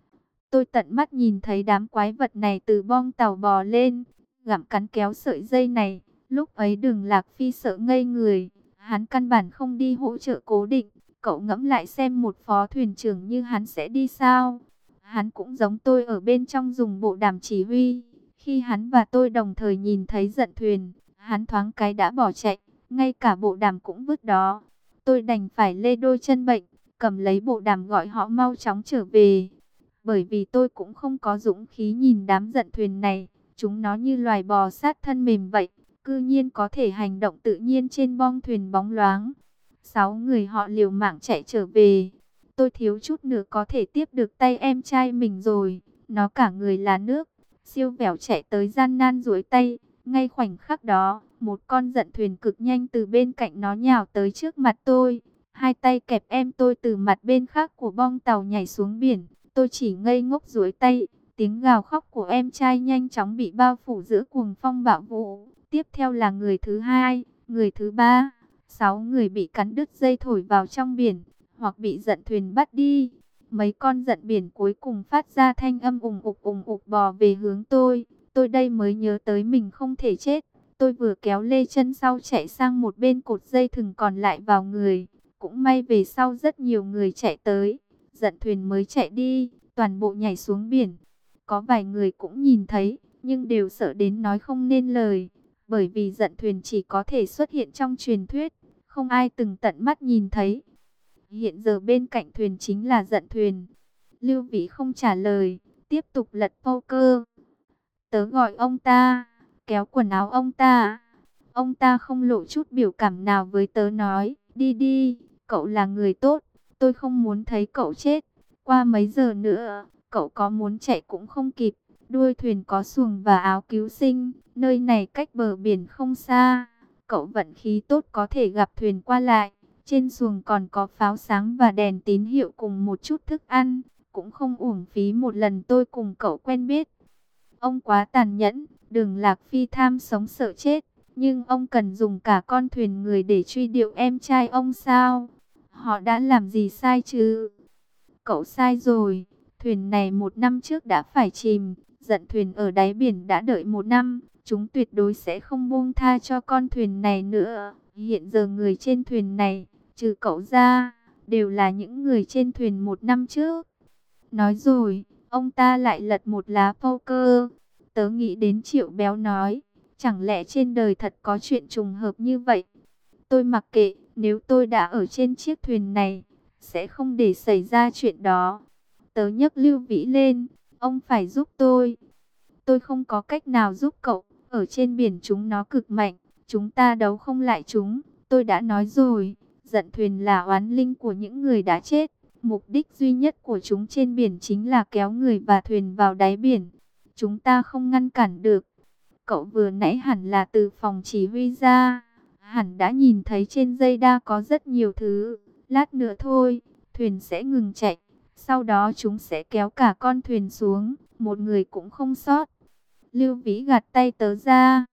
Tôi tận mắt nhìn thấy đám quái vật này từ bong tàu bò lên, gặm cắn kéo sợi dây này. Lúc ấy Đường Lạc Phi sợ ngây người, hắn căn bản không đi hỗ trợ cố định. Cậu ngẫm lại xem, một phó thuyền trưởng như hắn sẽ đi sao? Hắn cũng giống tôi ở bên trong dùng bộ đàm chỉ huy. Khi hắn và tôi đồng thời nhìn thấy giận thuyền, hắn thoáng cái đã bỏ chạy, ngay cả bộ đàm cũng vứt đó. Tôi đành phải lê đôi chân bệnh, cầm lấy bộ đàm gọi họ mau chóng trở về. Bởi vì tôi cũng không có dũng khí nhìn đám giận thuyền này, chúng nó như loài bò sát thân mềm vậy, cư nhiên có thể hành động tự nhiên trên bong thuyền bóng loáng. 6 người họ liều mạng chạy trở về. Tôi thiếu chút nữa có thể tiếp được tay em trai mình rồi. Nó cả người là nước, siêu vẹo chạy tới gian nan duỗi tay. Ngay khoảnh khắc đó, một con giận thuyền cực nhanh từ bên cạnh nó nhào tới trước mặt tôi. Hai tay kẹp em tôi từ mặt bên khác của bong tàu nhảy xuống biển. Tôi chỉ ngây ngốc duỗi tay. Tiếng gào khóc của em trai nhanh chóng bị bao phủ giữa cuồng phong bão vũ. Tiếp theo là người thứ hai, người thứ ba. 6 người bị cắn đứt dây thổi vào trong biển, hoặc bị giận thuyền bắt đi. Mấy con giận biển cuối cùng phát ra thanh âm ùng ục bò về hướng tôi. Tôi đây mới nhớ tới mình không thể chết. Tôi vừa kéo lê chân sau chạy sang một bên cột dây thừng còn lại vào người. Cũng may về sau rất nhiều người chạy tới. Giận thuyền mới chạy đi, toàn bộ nhảy xuống biển. Có vài người cũng nhìn thấy, nhưng đều sợ đến nói không nên lời. bởi vì giận thuyền chỉ có thể xuất hiện trong truyền thuyết, không ai từng tận mắt nhìn thấy. Hiện giờ bên cạnh thuyền chính là giận thuyền. Lưu Vĩ không trả lời, tiếp tục lật poker. Tớ gọi ông ta, kéo quần áo ông ta. Ông ta không lộ chút biểu cảm nào với tớ, nói, đi đi, cậu là người tốt, tôi không muốn thấy cậu chết. Qua mấy giờ nữa, cậu có muốn chạy cũng không kịp. Đuôi thuyền có xuồng và áo cứu sinh, nơi này cách bờ biển không xa. Cậu vận khí tốt có thể gặp thuyền qua lại. Trên xuồng còn có pháo sáng và đèn tín hiệu cùng một chút thức ăn. Cũng không uổng phí một lần tôi cùng cậu quen biết. Ông quá tàn nhẫn, Đường Lạc Phi tham sống sợ chết. Nhưng ông cần dùng cả con thuyền người để truy điệu em trai ông sao? Họ đã làm gì sai chứ? Cậu sai rồi. Thuyền này 1 năm trước đã phải chìm. Giận thuyền ở đáy biển đã đợi 1 năm. Chúng tuyệt đối sẽ không buông tha cho con thuyền này nữa. Hiện giờ người trên thuyền này, trừ cậu ra, đều là những người trên thuyền 1 năm trước. Nói rồi, ông ta lại lật một lá poker. Tớ nghĩ đến Triệu Béo nói, chẳng lẽ trên đời thật có chuyện trùng hợp như vậy? Tôi mặc kệ, nếu tôi đã ở trên chiếc thuyền này, sẽ không để xảy ra chuyện đó. Tớ nhấc Lưu Vĩ lên, ông phải giúp tôi. Tôi không có cách nào giúp cậu, ở trên biển chúng nó cực mạnh, chúng ta đấu không lại chúng. Tôi đã nói rồi, giận thuyền là oán linh của những người đã chết. Mục đích duy nhất của chúng trên biển chính là kéo người và thuyền vào đáy biển. Chúng ta không ngăn cản được. Cậu vừa nãy hẳn là từ phòng chỉ huy ra. Hẳn đã nhìn thấy trên dây đa có rất nhiều thứ. Lát nữa thôi, thuyền sẽ ngừng chạy. Sau đó chúng sẽ kéo cả con thuyền xuống. Một người cũng không sót. Lưu Vĩ gạt tay tớ ra.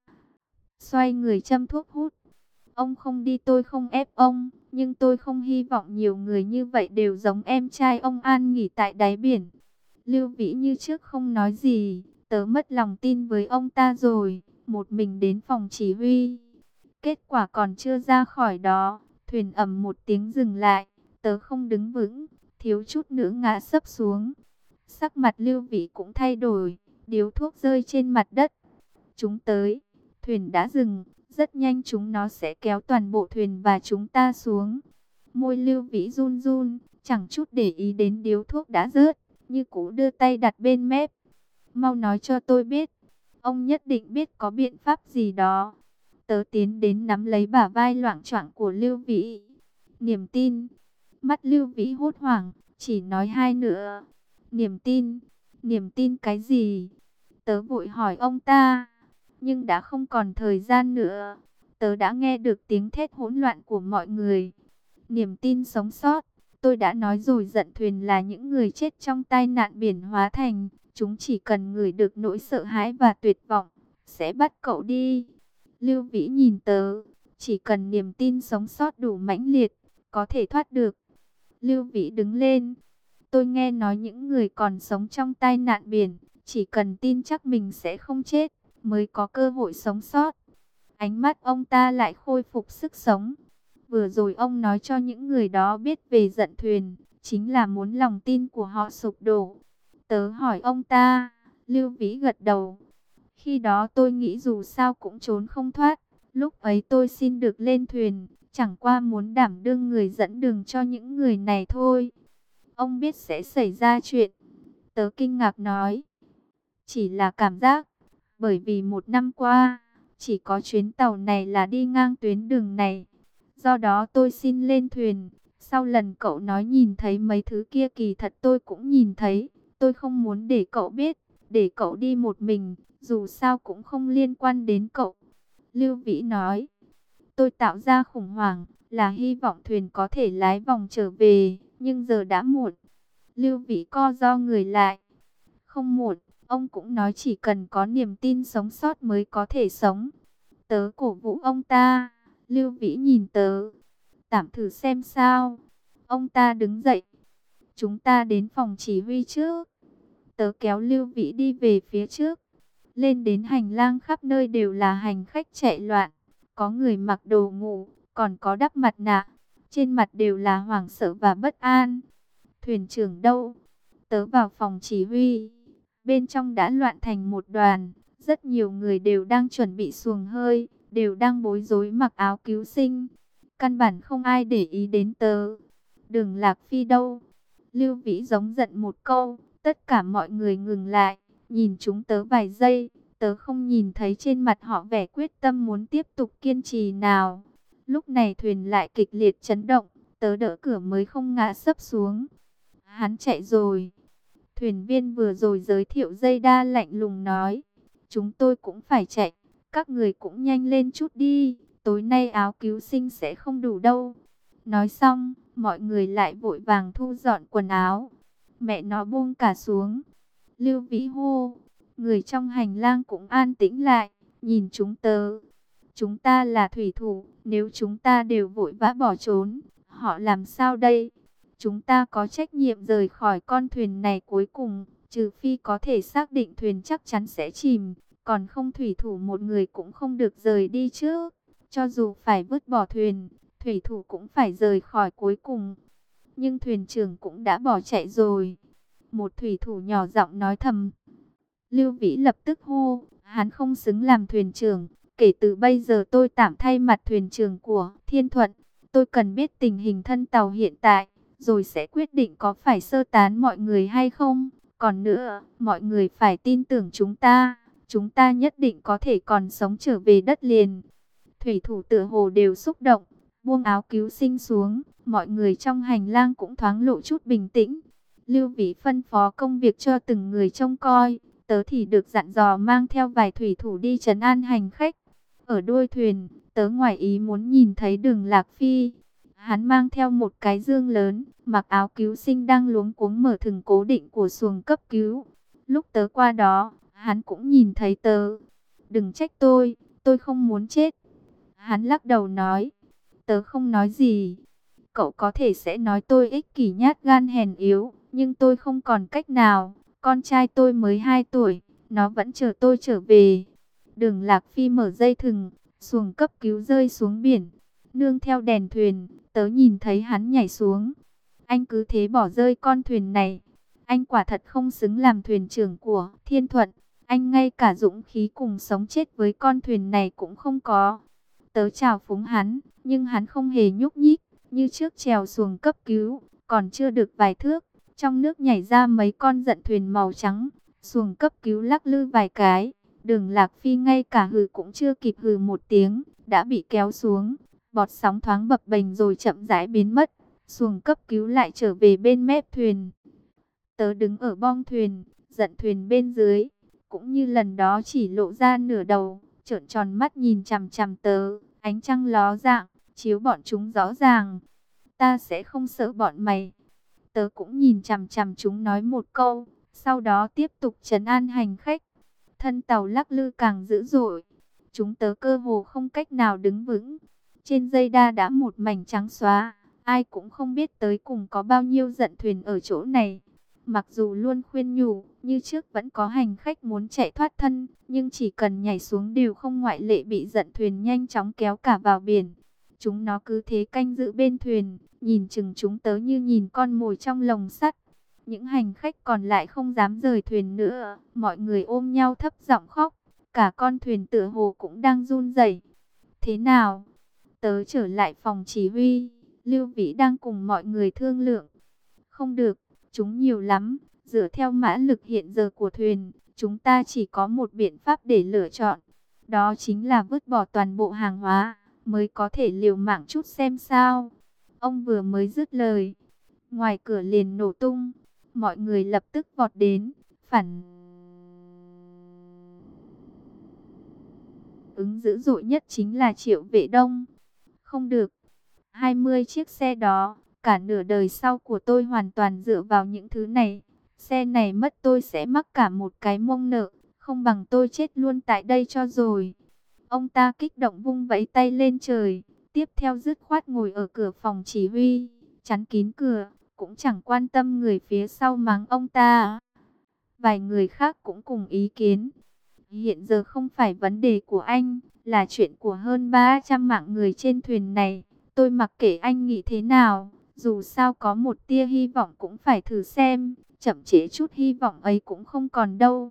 Xoay người châm thuốc hút. Ông không đi tôi không ép ông. Nhưng tôi không hy vọng nhiều người như vậy đều giống em trai ông an nghỉ tại đáy biển. Lưu Vĩ như trước không nói gì. Tớ mất lòng tin với ông ta rồi. Một mình đến phòng chỉ huy. Kết quả còn chưa ra khỏi đó. Thuyền ầm một tiếng dừng lại. Tớ không đứng vững. Thiếu chút nữa ngã sấp xuống. Sắc mặt Lưu Vĩ cũng thay đổi. Điếu thuốc rơi trên mặt đất. Chúng tới. Thuyền đã dừng. Rất nhanh chúng nó sẽ kéo toàn bộ thuyền và chúng ta xuống. Môi Lưu Vĩ run run. Chẳng chút để ý đến điếu thuốc đã rớt. Như cũ đưa tay đặt bên mép. Mau nói cho tôi biết. Ông nhất định biết có biện pháp gì đó. Tớ tiến đến nắm lấy bả vai loạng choạng của Lưu Vĩ. Niềm tin. Mắt Lưu Vĩ hốt hoảng. Chỉ nói hai nữa. Niềm tin. Niềm tin cái gì? Tớ vội hỏi ông ta. Nhưng đã không còn thời gian nữa. Tớ đã nghe được tiếng thét hỗn loạn của mọi người. Niềm tin sống sót. Tôi đã nói rồi, giận thuyền là những người chết trong tai nạn biển hóa thành. Chúng chỉ cần ngửi được nỗi sợ hãi và tuyệt vọng, sẽ bắt cậu đi. Lưu Vĩ nhìn tớ. Chỉ cần niềm tin sống sót đủ mãnh liệt, có thể thoát được. Lưu Vĩ đứng lên. Tôi nghe nói những người còn sống trong tai nạn biển, chỉ cần tin chắc mình sẽ không chết, mới có cơ hội sống sót. Ánh mắt ông ta lại khôi phục sức sống. Vừa rồi ông nói cho những người đó biết về giận thuyền, chính là muốn lòng tin của họ sụp đổ. Tớ hỏi ông ta. Lưu Vĩ gật đầu. Khi đó tôi nghĩ dù sao cũng trốn không thoát. Lúc ấy tôi xin được lên thuyền, chẳng qua muốn đảm đương người dẫn đường cho những người này thôi. Ông biết sẽ xảy ra chuyện. Tớ kinh ngạc nói. Chỉ là cảm giác. Bởi vì 1 năm qua, chỉ có chuyến tàu này là đi ngang tuyến đường này. Do đó tôi xin lên thuyền. Sau lần cậu nói nhìn thấy mấy thứ kia, kỳ thật tôi cũng nhìn thấy. Tôi không muốn để cậu biết, để cậu đi một mình, dù sao cũng không liên quan đến cậu. Lưu Vĩ nói, tôi tạo ra khủng hoảng, là hy vọng thuyền có thể lái vòng trở về, nhưng giờ đã muộn. Lưu Vĩ co ro người lại. Không muộn, ông cũng nói chỉ cần có niềm tin sống sót mới có thể sống. Tớ cổ vũ ông ta. Lưu Vĩ nhìn tớ. Tạm thử xem sao. Ông ta đứng dậy. Chúng ta đến phòng chỉ huy trước. Tớ kéo Lưu Vĩ đi về phía trước. Lên đến hành lang, khắp nơi đều là hành khách chạy loạn. Có người mặc đồ ngủ, còn có đắp mặt nạ. Trên mặt đều là hoảng sợ và bất an. Thuyền trưởng đâu? Tớ vào phòng chỉ huy. Bên trong đã loạn thành một đoàn. Rất nhiều người đều đang chuẩn bị xuồng hơi, đều đang bối rối mặc áo cứu sinh. Căn bản không ai để ý đến tớ. Đường Lạc Phi đâu? Lưu Vĩ giống giận một câu, tất cả mọi người ngừng lại, nhìn chúng tớ vài giây. Tớ không nhìn thấy trên mặt họ vẻ quyết tâm muốn tiếp tục kiên trì nào. Lúc này thuyền lại kịch liệt chấn động, tớ đỡ cửa mới không ngã sấp xuống. Hắn chạy rồi. Thuyền viên vừa rồi giới thiệu dây đa lạnh lùng nói. Chúng tôi cũng phải chạy, các người cũng nhanh lên chút đi, tối nay áo cứu sinh sẽ không đủ đâu. Nói xong, mọi người lại vội vàng thu dọn quần áo. Mẹ nó buông cả xuống. Lưu Vĩ hô. Người trong hành lang cũng an tĩnh lại, nhìn chúng tớ. Chúng ta là thủy thủ, nếu chúng ta đều vội vã bỏ trốn, họ làm sao đây? Chúng ta có trách nhiệm rời khỏi con thuyền này cuối cùng, trừ phi có thể xác định thuyền chắc chắn sẽ chìm, còn không thủy thủ một người cũng không được rời đi trước. Cho dù phải vứt bỏ thuyền, thủy thủ cũng phải rời khỏi cuối cùng. Nhưng thuyền trưởng cũng đã bỏ chạy rồi. Một thủy thủ nhỏ giọng nói thầm. Lưu Vĩ lập tức hô, hắn không xứng làm thuyền trưởng. Kể từ bây giờ tôi tạm thay mặt thuyền trưởng của Thiên Thuận. Tôi cần biết tình hình thân tàu hiện tại, rồi sẽ quyết định có phải sơ tán mọi người hay không. Còn nữa, mọi người phải tin tưởng chúng ta. Chúng ta nhất định có thể còn sống trở về đất liền. Thủy thủ tựa hồ đều xúc động, buông áo cứu sinh xuống. Mọi người trong hành lang cũng thoáng lộ chút bình tĩnh. Lưu Vĩ phân phó công việc cho từng người trông coi. Tớ thì được dặn dò mang theo vài thủy thủ đi trấn an hành khách. Ở đuôi thuyền, tớ ngoài ý muốn nhìn thấy Đường Lạc Phi. Hắn mang theo một cái dương lớn, mặc áo cứu sinh đang luống cuống mở thừng cố định của xuồng cấp cứu. Lúc tớ qua đó, hắn cũng nhìn thấy tớ. Đừng trách tôi không muốn chết. Hắn lắc đầu nói, tớ không nói gì. Cậu có thể sẽ nói tôi ích kỷ nhát gan hèn yếu, nhưng tôi không còn cách nào. Con trai tôi mới 2 tuổi, nó vẫn chờ tôi trở về. Đường Lạc Phi mở dây thừng, xuồng cấp cứu rơi xuống biển. Nương theo đèn thuyền, tớ nhìn thấy hắn nhảy xuống. Anh cứ thế bỏ rơi con thuyền này. Anh quả thật không xứng làm thuyền trưởng của Thiên Thuận. Anh ngay cả dũng khí cùng sống chết với con thuyền này cũng không có. Tớ chào phúng hắn, nhưng hắn không hề nhúc nhích. Như trước chèo xuồng cấp cứu, còn chưa được vài thước. Trong nước nhảy ra mấy con dận thuyền màu trắng. Xuồng cấp cứu lắc lư vài cái. Đường Lạc Phi ngay cả hừ cũng chưa kịp hừ một tiếng, đã bị kéo xuống. Bọt sóng thoáng bập bềnh rồi chậm rãi biến mất. Xuồng cấp cứu lại trở về bên mép thuyền. Tớ đứng ở bong thuyền, dận thuyền bên dưới. Cũng như lần đó chỉ lộ ra nửa đầu, trợn tròn mắt nhìn chằm chằm tớ. Ánh trăng ló dạng, chiếu bọn chúng rõ ràng. Ta sẽ không sợ bọn mày. Tớ cũng nhìn chằm chằm chúng nói một câu, sau đó tiếp tục trấn an hành khách. Thân tàu lắc lư càng dữ dội. Chúng tớ cơ hồ không cách nào đứng vững. Trên dây đa đã một mảnh trắng xóa. Ai cũng không biết tới cùng có bao nhiêu dận thuyền ở chỗ này. Mặc dù luôn khuyên nhủ, như trước vẫn có hành khách muốn chạy thoát thân. Nhưng chỉ cần nhảy xuống đều không ngoại lệ bị dận thuyền nhanh chóng kéo cả vào biển. Chúng nó cứ thế canh giữ bên thuyền, nhìn chừng chúng tớ như nhìn con mồi trong lồng sắt. Những hành khách còn lại không dám rời thuyền nữa, mọi người ôm nhau thấp giọng khóc. Cả con thuyền tựa hồ cũng đang run rẩy. Thế nào? Tớ trở lại phòng chỉ huy, Lưu Vĩ đang cùng mọi người thương lượng. Không được, chúng nhiều lắm, dựa theo mã lực hiện giờ của thuyền, chúng ta chỉ có một biện pháp để lựa chọn. Đó chính là vứt bỏ toàn bộ hàng hóa, mới có thể liều mạng chút xem sao. Ông vừa mới dứt lời, ngoài cửa liền nổ tung. Mọi người lập tức vọt đến, phản ứng dữ dội nhất chính là Triệu Vệ Đông. Không được, 20 chiếc xe đó, cả nửa đời sau của tôi hoàn toàn dựa vào những thứ này. Xe này mất tôi sẽ mắc cả một cái mông nợ, không bằng tôi chết luôn tại đây cho rồi. Ông ta kích động vung vẫy tay lên trời, tiếp theo dứt khoát ngồi ở cửa phòng chỉ huy, chắn kín cửa, cũng chẳng quan tâm người phía sau mắng ông ta. Vài người khác cũng cùng ý kiến. Hiện giờ không phải vấn đề của anh, là chuyện của hơn 300 mạng người trên thuyền này. Tôi mặc kệ anh nghĩ thế nào, dù sao có một tia hy vọng cũng phải thử xem, chậm trễ chút hy vọng ấy cũng không còn đâu.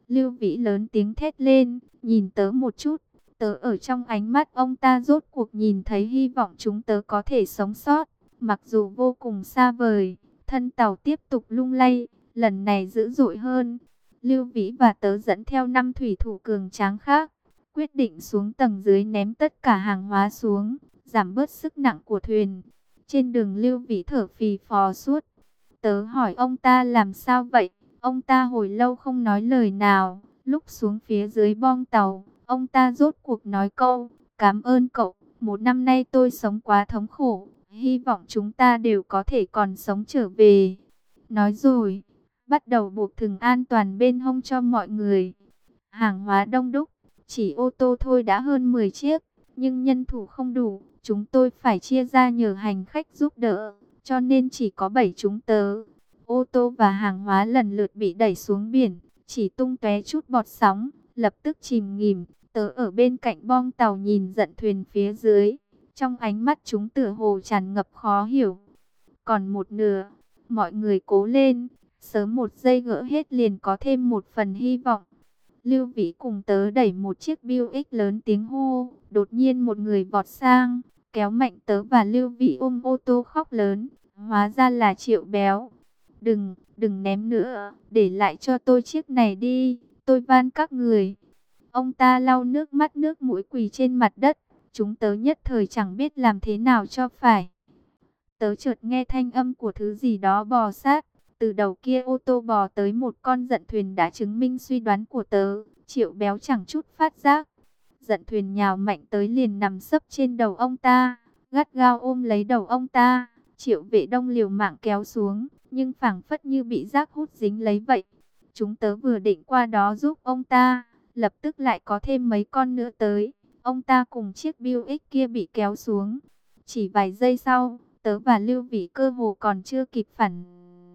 Lưu Vĩ lớn tiếng thét lên, nhìn tớ một chút. Tớ ở trong ánh mắt ông ta rốt cuộc nhìn thấy hy vọng chúng tớ có thể sống sót. Mặc dù vô cùng xa vời, thân tàu tiếp tục lung lay, lần này dữ dội hơn. Lưu Vĩ và tớ dẫn theo 5 thủy thủ cường tráng khác, quyết định xuống tầng dưới ném tất cả hàng hóa xuống, giảm bớt sức nặng của thuyền. Trên đường Lưu Vĩ thở phì phò suốt. Tớ hỏi ông ta làm sao vậy? Ông ta hồi lâu không nói lời nào. Lúc xuống phía dưới bong tàu, ông ta rốt cuộc nói câu, cảm ơn cậu, một năm nay tôi sống quá thống khổ, hy vọng chúng ta đều có thể còn sống trở về. Nói rồi, bắt đầu buộc thừng an toàn bên hông cho mọi người. Hàng hóa đông đúc, chỉ ô tô thôi đã hơn 10 chiếc, nhưng nhân thủ không đủ, chúng tôi phải chia ra nhờ hành khách giúp đỡ, cho nên chỉ có 7 chúng tớ. Ô tô và hàng hóa lần lượt bị đẩy xuống biển, chỉ tung tóe chút bọt sóng, lập tức chìm nghỉm. Tớ ở bên cạnh bong tàu nhìn dận thuyền phía dưới, trong ánh mắt chúng tựa hồ tràn ngập khó hiểu. Còn một nửa, mọi người cố lên, sớm một giây gỡ hết liền có thêm một phần hy vọng. Lưu Vĩ cùng tớ đẩy một chiếc Buick lớn tiếng hô, đột nhiên một người vọt sang, kéo mạnh tớ và Lưu Vĩ ôm ô tô khóc lớn, hóa ra là Triệu Béo. Đừng ném nữa, để lại cho tôi chiếc này đi, tôi van các người. Ông ta lau nước mắt nước mũi quỳ trên mặt đất, chúng tớ nhất thời chẳng biết làm thế nào cho phải. Tớ chợt nghe thanh âm của thứ gì đó bò sát, từ đầu kia ô tô bò tới một con dận thuyền đã chứng minh suy đoán của tớ. Triệu Béo chẳng chút phát giác, dận thuyền nhào mạnh tới liền nằm sấp trên đầu ông ta, gắt gao ôm lấy đầu ông ta. Triệu Vệ Đông liều mạng kéo xuống, nhưng phảng phất như bị rác hút dính lấy vậy. Chúng tớ vừa định qua đó giúp ông ta, lập tức lại có thêm mấy con nữa tới. Ông ta cùng chiếc Buick kia bị kéo xuống. Chỉ vài giây sau, tớ và Lưu Vĩ cơ hồ còn chưa kịp phản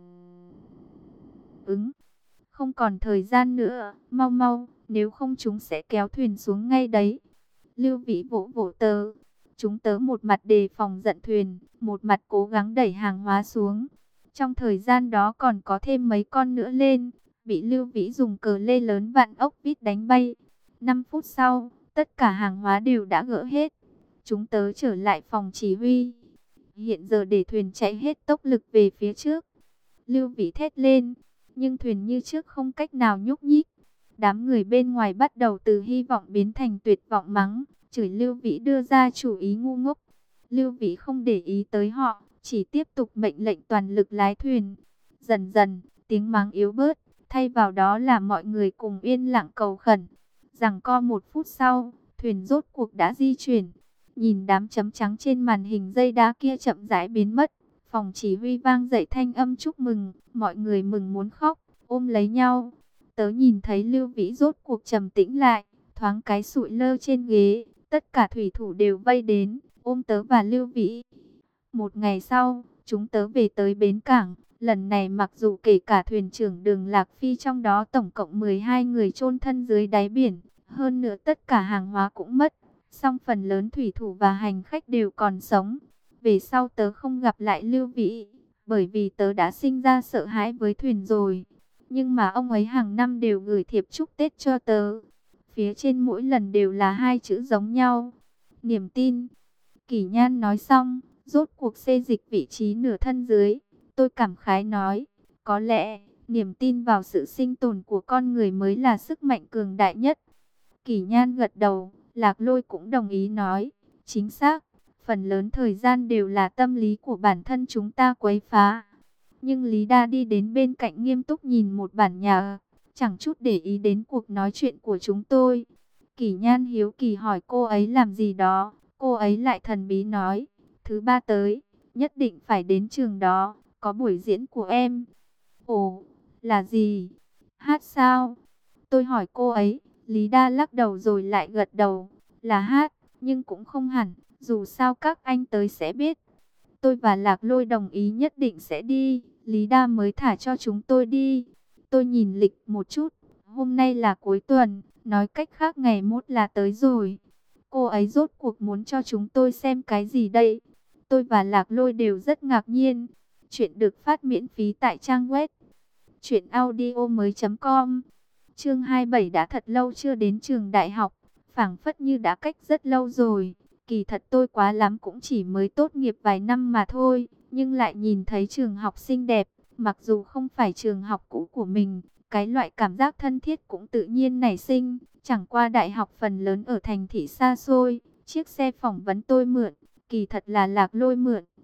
ứng. Không còn thời gian nữa, mau mau, nếu không chúng sẽ kéo thuyền xuống ngay đấy. Lưu Vĩ vỗ vỗ tớ. Chúng tớ một mặt đề phòng dận thuyền, một mặt cố gắng đẩy hàng hóa xuống. Trong thời gian đó còn có thêm mấy con nữa lên, bị Lưu Vĩ dùng cờ lê lớn vạn ốc vít đánh bay. 5 phút sau, tất cả hàng hóa đều đã gỡ hết. Chúng tớ trở lại phòng chỉ huy. Hiện giờ để thuyền chạy hết tốc lực về phía trước. Lưu Vĩ thét lên, nhưng thuyền như trước không cách nào nhúc nhích. Đám người bên ngoài bắt đầu từ hy vọng biến thành tuyệt vọng mắng, chửi Lưu Vĩ đưa ra chủ ý ngu ngốc. Lưu Vĩ không để ý tới họ, chỉ tiếp tục mệnh lệnh toàn lực lái thuyền. Dần dần, tiếng mắng yếu bớt, thay vào đó là mọi người cùng yên lặng cầu khẩn. Giằng co 1 phút sau, thuyền rốt cuộc đã di chuyển. Nhìn đám chấm trắng trên màn hình dây đá kia chậm rãi biến mất, phòng chỉ huy vang dậy thanh âm chúc mừng, mọi người mừng muốn khóc, ôm lấy nhau. Tớ nhìn thấy Lưu Vĩ rốt cuộc trầm tĩnh lại, thoáng cái sụi lơ trên ghế, tất cả thủy thủ đều vây đến, ôm tớ và Lưu Vĩ. Một ngày sau, chúng tớ về tới bến cảng, lần này mặc dù kể cả thuyền trưởng Đường Lạc Phi trong đó tổng cộng 12 người chôn thân dưới đáy biển, hơn nữa tất cả hàng hóa cũng mất, song phần lớn thủy thủ và hành khách đều còn sống. Về sau tớ không gặp lại Lưu Vĩ, bởi vì tớ đã sinh ra sợ hãi với thuyền rồi. Nhưng mà ông ấy hàng năm đều gửi thiệp chúc Tết cho tớ. Phía trên mỗi lần đều là 2 chữ giống nhau. Niềm tin. Kỷ Nhan nói xong, rốt cuộc xê dịch vị trí nửa thân dưới. Tôi cảm khái nói, có lẽ, niềm tin vào sự sinh tồn của con người mới là sức mạnh cường đại nhất. Kỷ Nhan gật đầu, Lạc Lôi cũng đồng ý nói, chính xác, phần lớn thời gian đều là tâm lý của bản thân chúng ta quấy phá. Nhưng Lý Đa đi đến bên cạnh nghiêm túc nhìn một bản nhạc, chẳng chút để ý đến cuộc nói chuyện của chúng tôi. Kỷ Nhan hiếu kỳ hỏi cô ấy làm gì đó, cô ấy lại thần bí nói, thứ 3 tới, nhất định phải đến trường đó, có buổi diễn của em. Ồ, là gì? Hát sao? Tôi hỏi cô ấy, Lý Đa lắc đầu rồi lại gật đầu, là hát, nhưng cũng không hẳn, dù sao các anh tới sẽ biết. Tôi và Lạc Lôi đồng ý nhất định sẽ đi, Lý Đa mới thả cho chúng tôi đi. Tôi nhìn lịch một chút, hôm nay là cuối tuần, nói cách khác ngày mốt là tới rồi. Cô ấy rốt cuộc muốn cho chúng tôi xem cái gì đây? Tôi và Lạc Lôi đều rất ngạc nhiên. Chuyện được phát miễn phí tại trang web truyệnaudiomoi.com. Chương 27 đã thật lâu chưa đến trường đại học, phảng phất như đã cách rất lâu rồi. Kỳ thật tôi quá lắm cũng chỉ mới tốt nghiệp vài năm mà thôi, nhưng lại nhìn thấy trường học xinh đẹp, mặc dù không phải trường học cũ của mình, cái loại cảm giác thân thiết cũng tự nhiên nảy sinh. Chẳng qua đại học phần lớn ở thành thị xa xôi, chiếc xe phỏng vấn tôi mượn, kỳ thật là Lạc Lôi mượn.